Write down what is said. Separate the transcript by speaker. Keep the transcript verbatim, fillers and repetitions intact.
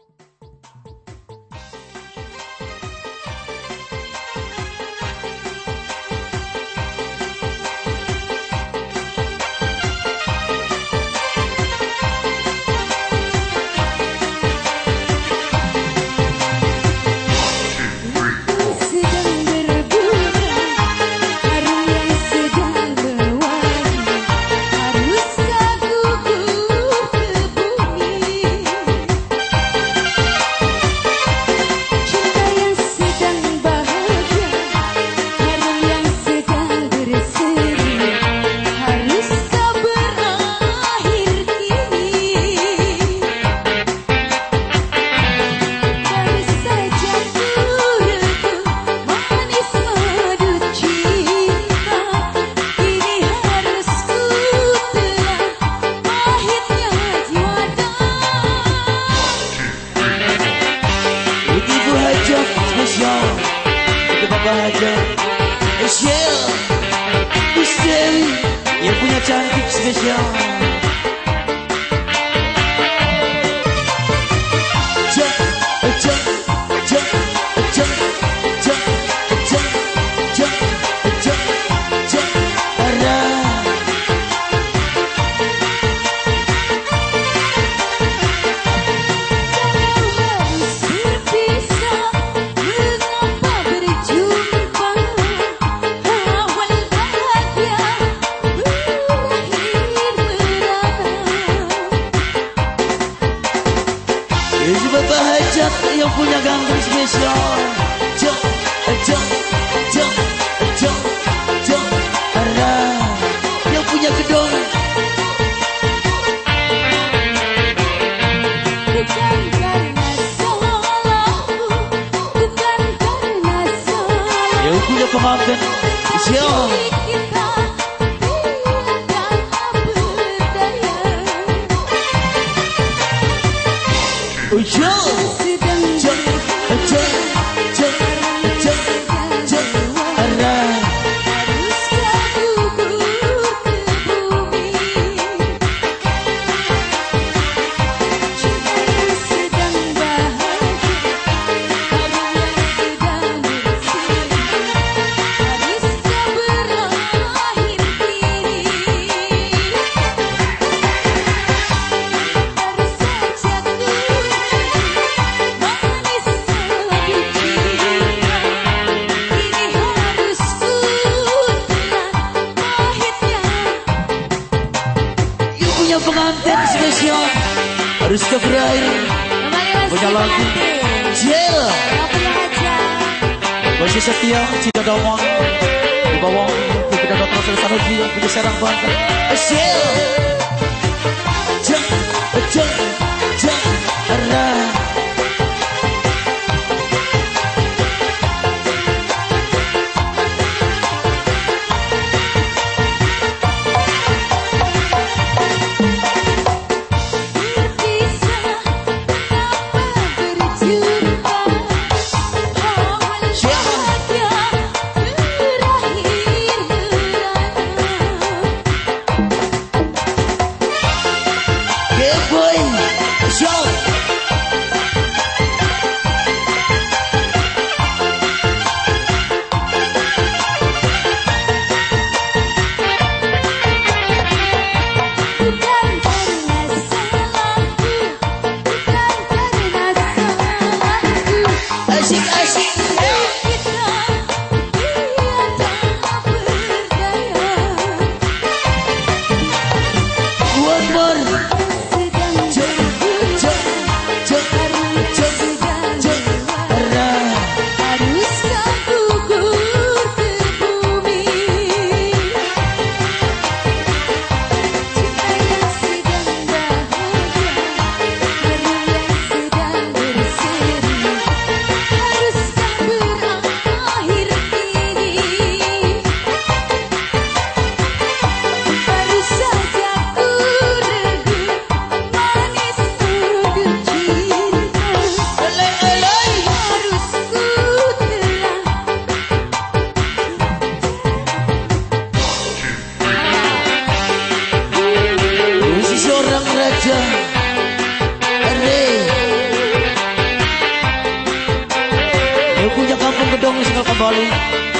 Speaker 1: bahagia. Spesial Misteri yang punya cantik spesial. Jump, jump, jump, jump, jump, jump, jump, jump, jump, arah. Bapak Hajat yang punya gandum spesial. Jom, jom, jom, jom, jom, arah. Yang punya gedung.
Speaker 2: Bukan karena salahku, bukan karena salah.
Speaker 1: Yang punya pengantin spesial. Oh, jom, jom, jom, jom, jom, jom, arah.
Speaker 2: Haruskah gugur ke bumi? Cinta yang sedang bahagia, harum yang sedang berseri. Haruskah berakhir kini? Baru saja ku
Speaker 1: pengantin spesial harus berakhir. Punya lagu Jel Masih setia Cita Dawang di bawah Kita datang terus Sanusi yang punya Serang Banten. Jel Jel Jel Jel arah. kembali